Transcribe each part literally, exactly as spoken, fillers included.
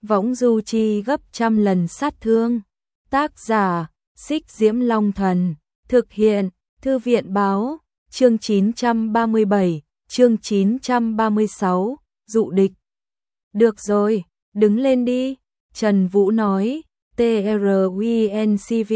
võng du chi gấp trăm lần sát thương. Tác giả, Xích Diễm Long Thần, thực hiện, Thư viện báo, chương chín trăm ba mươi bảy, chương chín trăm ba mươi sáu, dụ địch. Được rồi, đứng lên đi, Trần Vũ nói, T R U N C V,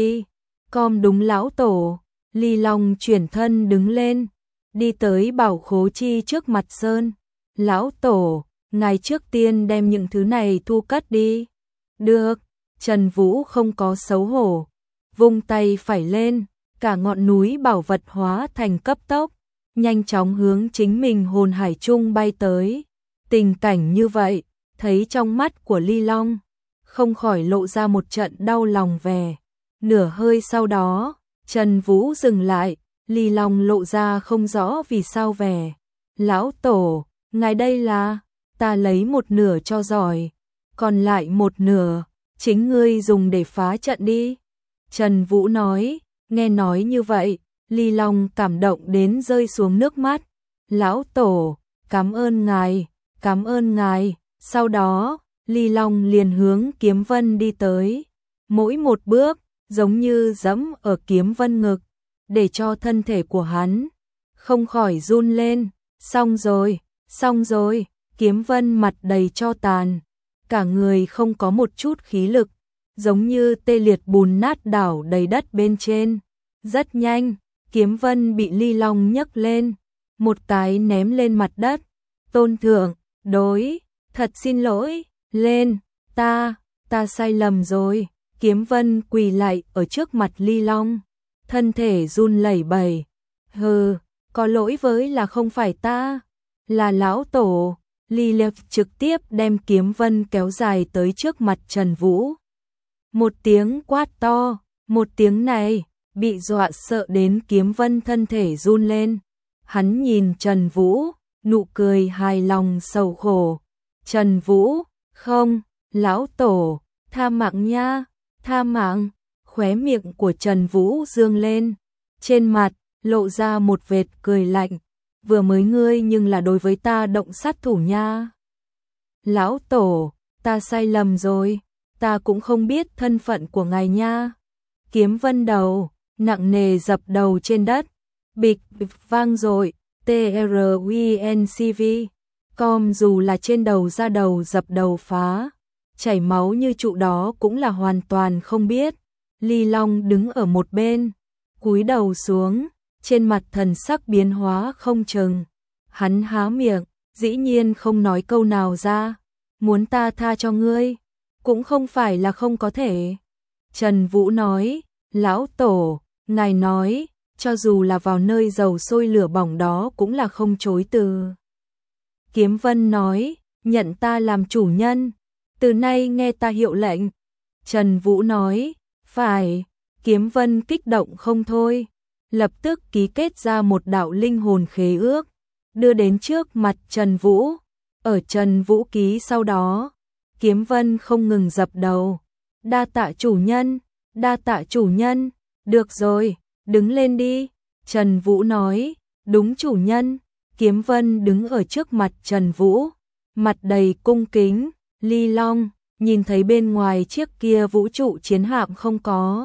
com đúng lão tổ. Ly Long chuyển thân đứng lên, đi tới Bảo Khố Chi trước mặt Sơn. Lão tổ, ngài trước tiên đem những thứ này thu cất đi. Được, Trần Vũ không có xấu hổ, vung tay phải lên, cả ngọn núi bảo vật hóa thành cấp tốc, nhanh chóng hướng chính mình hồn hải trung bay tới. Tình cảnh như vậy, thấy trong mắt của Ly Long, không khỏi lộ ra một trận đau lòng vẻ. Nửa hơi sau đó, Trần Vũ dừng lại, Ly Long lộ ra không rõ vì sao vẻ. Lão tổ, ngài đây là, ta lấy một nửa cho giỏi, còn lại một nửa, chính ngươi dùng để phá trận đi. Trần Vũ nói, nghe nói như vậy, Ly Long cảm động đến rơi xuống nước mắt. Lão tổ, cảm ơn ngài, cảm ơn ngài. Sau đó, Ly Long liền hướng Kiếm Vân đi tới. Mỗi một bước, giống như dẫm ở Kiếm Vân ngực, để cho thân thể của hắn không khỏi run lên. Xong rồi, xong rồi, Kiếm Vân mặt đầy tro tàn, cả người không có một chút khí lực, giống như tê liệt bùn nát đảo đầy đất bên trên. Rất nhanh, Kiếm Vân bị Ly Long nhấc lên, một cái ném lên mặt đất. Tôn thượng, đối, thật xin lỗi, lên, ta, ta sai lầm rồi. Kiếm Vân quỳ lại ở trước mặt Ly Long, thân thể run lẩy bẩy. Hừ, có lỗi với là không phải ta, là lão tổ. Ly Long trực tiếp đem Kiếm Vân kéo dài tới trước mặt Trần Vũ. Một tiếng quát to, một tiếng này, bị dọa sợ đến Kiếm Vân thân thể run lên. Hắn nhìn Trần Vũ, nụ cười hài lòng sầu khổ. Trần Vũ, không, lão tổ, tha mạng nha, tha mạng. Khóe miệng của Trần Vũ dương lên, trên mặt lộ ra một vệt cười lạnh. Vừa mới ngươi nhưng là đối với ta động sát thủ nha. Lão tổ, ta sai lầm rồi, ta cũng không biết thân phận của ngài nha. Kiếm Vân đầu nặng nề dập đầu trên đất, bịch bịch vang dội. T R U N C V, com dù là trên đầu ra đầu dập đầu phá, chảy máu như trụ đó cũng là hoàn toàn không biết. Ly Long đứng ở một bên, cúi đầu xuống, trên mặt thần sắc biến hóa không chừng. Hắn há miệng, dĩ nhiên không nói câu nào ra. Muốn ta tha cho ngươi, cũng không phải là không có thể. Trần Vũ nói, lão tổ, ngài nói, cho dù là vào nơi dầu sôi lửa bỏng đó cũng là không chối từ. Kiếm Vân nói, nhận ta làm chủ nhân, từ nay nghe ta hiệu lệnh. Trần Vũ nói, phải. Kiếm Vân kích động không thôi, lập tức ký kết ra một đạo linh hồn khế ước, đưa đến trước mặt Trần Vũ. Ở Trần Vũ ký sau đó, Kiếm Vân không ngừng dập đầu. Đa tạ chủ nhân, đa tạ chủ nhân, được rồi, đứng lên đi. Trần Vũ nói, đúng chủ nhân. Kiếm Vân đứng ở trước mặt Trần Vũ, mặt đầy cung kính. Ly Long, nhìn thấy bên ngoài chiếc kia vũ trụ chiến hạm không có?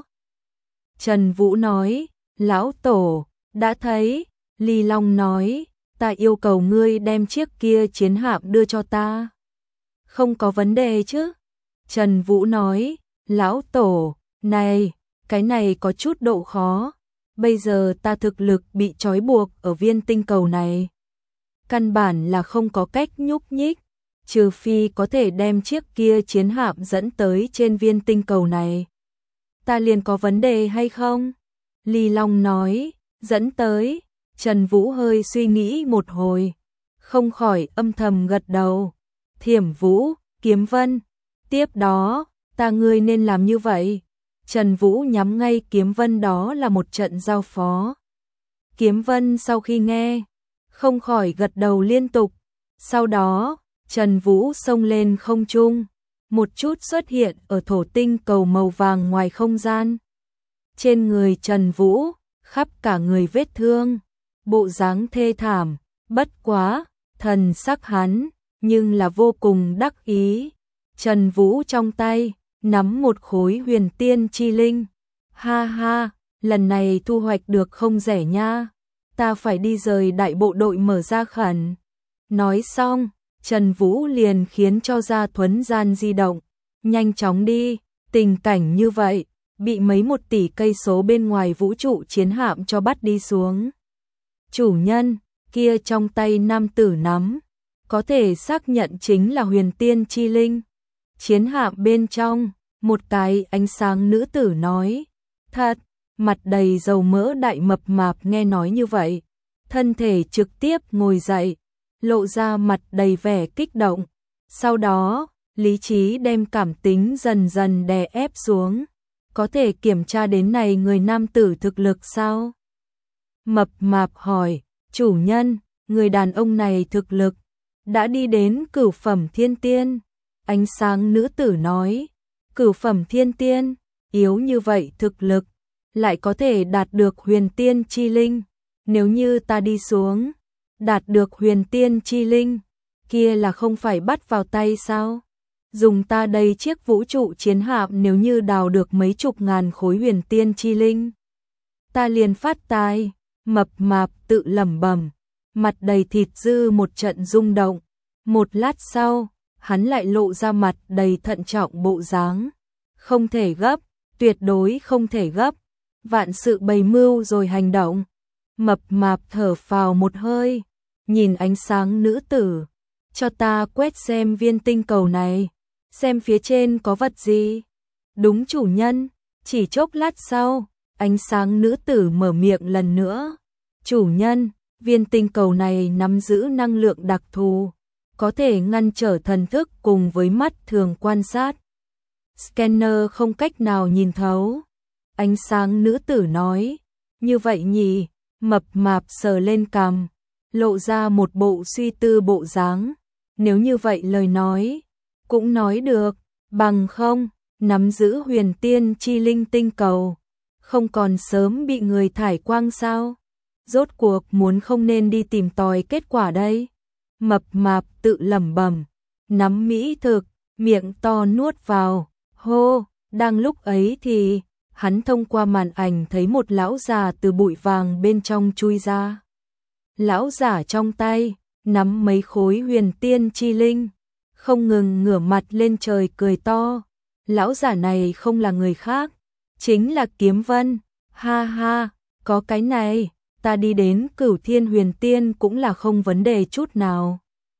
Trần Vũ nói, lão tổ, đã thấy. Ly Long nói, ta yêu cầu ngươi đem chiếc kia chiến hạm đưa cho ta. Không có vấn đề chứ? Trần Vũ nói, lão tổ, này, cái này có chút độ khó. Bây giờ ta thực lực bị trói buộc ở viên tinh cầu này, căn bản là không có cách nhúc nhích, trừ phi có thể đem chiếc kia chiến hạm dẫn tới trên viên tinh cầu này. Ta liền có vấn đề hay không? Ly Long nói, dẫn tới. Trần Vũ hơi suy nghĩ một hồi, không khỏi âm thầm gật đầu. Thiểm Vũ, Kiếm Vân, tiếp đó, ta ngươi nên làm như vậy. Trần Vũ nhắm ngay Kiếm Vân, đó là một trận giao phó. Kiếm Vân sau khi nghe, không khỏi gật đầu liên tục. Sau đó, Trần Vũ xông lên không trung, một chút xuất hiện ở thổ tinh cầu màu vàng ngoài không gian. Trên người Trần Vũ, khắp cả người vết thương, bộ dáng thê thảm, bất quá, thần sắc hắn, nhưng là vô cùng đắc ý. Trần Vũ trong tay nắm một khối huyền tiên chi linh. Ha ha, lần này thu hoạch được không rẻ nha. Ta phải đi rời đại bộ đội mở ra khẩn. Nói xong, Trần Vũ liền khiến cho Gia Thuấn gian di động. Nhanh chóng đi, tình cảnh như vậy, bị mấy một tỷ cây số bên ngoài vũ trụ chiến hạm cho bắt đi xuống. Chủ nhân, kia trong tay nam tử nắm, có thể xác nhận chính là huyền tiên chi linh. Chiến hạm bên trong, một cái ánh sáng nữ tử nói. Thật, mặt đầy dầu mỡ đại mập mạp nghe nói như vậy. Thân thể trực tiếp ngồi dậy, lộ ra mặt đầy vẻ kích động. Sau đó, lý trí đem cảm tính dần dần đè ép xuống. Có thể kiểm tra đến này người nam tử thực lực sao? Mập mạp hỏi, chủ nhân, người đàn ông này thực lực đã đi đến cửu phẩm thiên tiên. Ánh sáng nữ tử nói, cửu phẩm thiên tiên, yếu như vậy thực lực, lại có thể đạt được huyền tiên chi linh. Nếu như ta đi xuống, đạt được huyền tiên chi linh, kia là không phải bắt vào tay sao? Dùng ta đây chiếc vũ trụ chiến hạm nếu như đào được mấy chục ngàn khối huyền tiên chi linh, ta liền phát tài. Mập mạp tự lẩm bẩm, mặt đầy thịt dư một trận rung động. Một lát sau, hắn lại lộ ra mặt đầy thận trọng bộ dáng. Không thể gấp, tuyệt đối không thể gấp. Vạn sự bày mưu rồi hành động. Mập mạp thở phào một hơi, nhìn ánh sáng nữ tử. Cho ta quét xem viên tinh cầu này, xem phía trên có vật gì. Đúng chủ nhân. Chỉ chốc lát sau, ánh sáng nữ tử mở miệng lần nữa. Chủ nhân, viên tinh cầu này nắm giữ năng lượng đặc thù, có thể ngăn trở thần thức cùng với mắt thường quan sát. Scanner không cách nào nhìn thấu. Ánh sáng nữ tử nói, như vậy nhỉ? Mập mạp sờ lên cằm, lộ ra một bộ suy tư bộ dáng. Nếu như vậy lời nói, cũng nói được, bằng không, nắm giữ huyền tiên chi linh tinh cầu, không còn sớm bị người thải quang sao? Rốt cuộc muốn không nên đi tìm tòi kết quả đây. Mập mạp tự lẩm bẩm, nắm mỹ thực, miệng to nuốt vào, hô. Đang lúc ấy thì hắn thông qua màn ảnh thấy một lão già từ bụi vàng bên trong chui ra. Lão giả trong tay nắm mấy khối huyền tiên chi linh, không ngừng ngửa mặt lên trời cười to. Lão giả này không là người khác, chính là Kiếm Vân. Ha ha, có cái này, ta đi đến Cửu Thiên Huyền Tiên cũng là không vấn đề chút nào.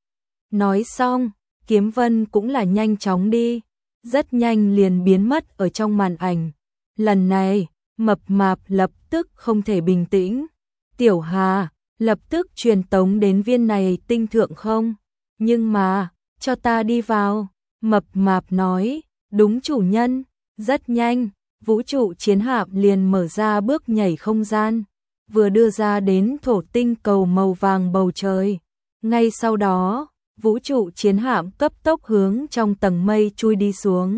Nói xong, Kiếm Vân cũng là nhanh chóng đi, rất nhanh liền biến mất ở trong màn ảnh. Lần này, mập mạp lập tức không thể bình tĩnh. Tiểu Hà, lập tức truyền tống đến viên này tinh thượng không? Nhưng mà, cho ta đi vào. Mập mạp nói, đúng chủ nhân. Rất nhanh, vũ trụ chiến hạm liền mở ra bước nhảy không gian, vừa đưa ra đến thổ tinh cầu màu vàng bầu trời. Ngay sau đó, vũ trụ chiến hạm cấp tốc hướng trong tầng mây chui đi xuống.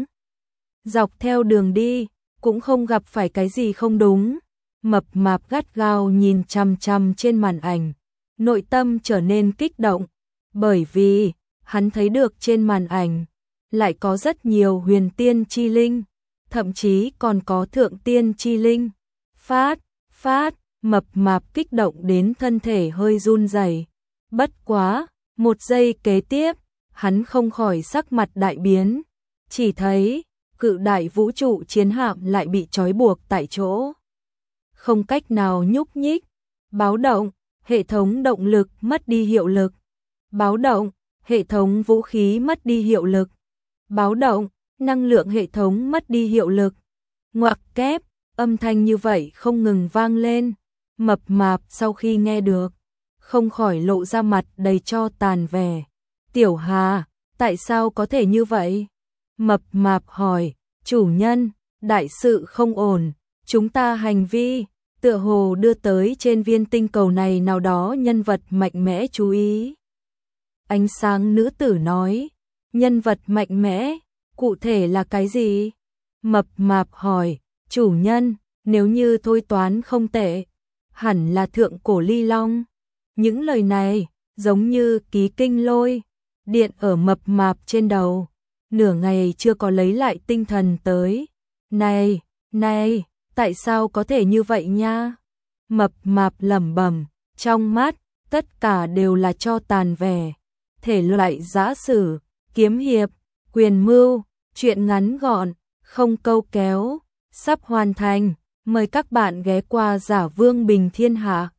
Dọc theo đường đi, cũng không gặp phải cái gì không đúng. Mập mạp gắt gao nhìn chằm chằm trên màn ảnh, nội tâm trở nên kích động, bởi vì hắn thấy được trên màn ảnh lại có rất nhiều huyền tiên chi linh, thậm chí còn có thượng tiên chi linh. Phát, phát, mập mạp kích động đến thân thể hơi run rẩy. Bất quá, một giây kế tiếp, hắn không khỏi sắc mặt đại biến, chỉ thấy cự đại vũ trụ chiến hạm lại bị trói buộc tại chỗ, không cách nào nhúc nhích. Báo động, hệ thống động lực mất đi hiệu lực. Báo động, hệ thống vũ khí mất đi hiệu lực. Báo động, năng lượng hệ thống mất đi hiệu lực. Ngoặc kép, âm thanh như vậy không ngừng vang lên. Mập mạp sau khi nghe được, không khỏi lộ ra mặt đầy cho tàn vẻ. Tiểu Hà, tại sao có thể như vậy? Mập mạp hỏi, chủ nhân, đại sự không ổn, chúng ta hành vi tựa hồ đưa tới trên viên tinh cầu này nào đó nhân vật mạnh mẽ chú ý. Ánh sáng nữ tử nói, nhân vật mạnh mẽ, cụ thể là cái gì? Mập mạp hỏi, chủ nhân, nếu như thôi toán không tệ, hẳn là thượng cổ ly long. Những lời này giống như ký kinh lôi điện ở mập mạp trên đầu, nửa ngày chưa có lấy lại tinh thần tới. Này, này, tại sao có thể như vậy nha? Mập mạp lẩm bẩm, trong mắt, tất cả đều là cho tàn vẻ. Thể loại giã sử, kiếm hiệp, quyền mưu, truyện ngắn gọn, không câu kéo, sắp hoàn thành. Mời các bạn ghé qua Giả Vương Bình Thiên Hạ.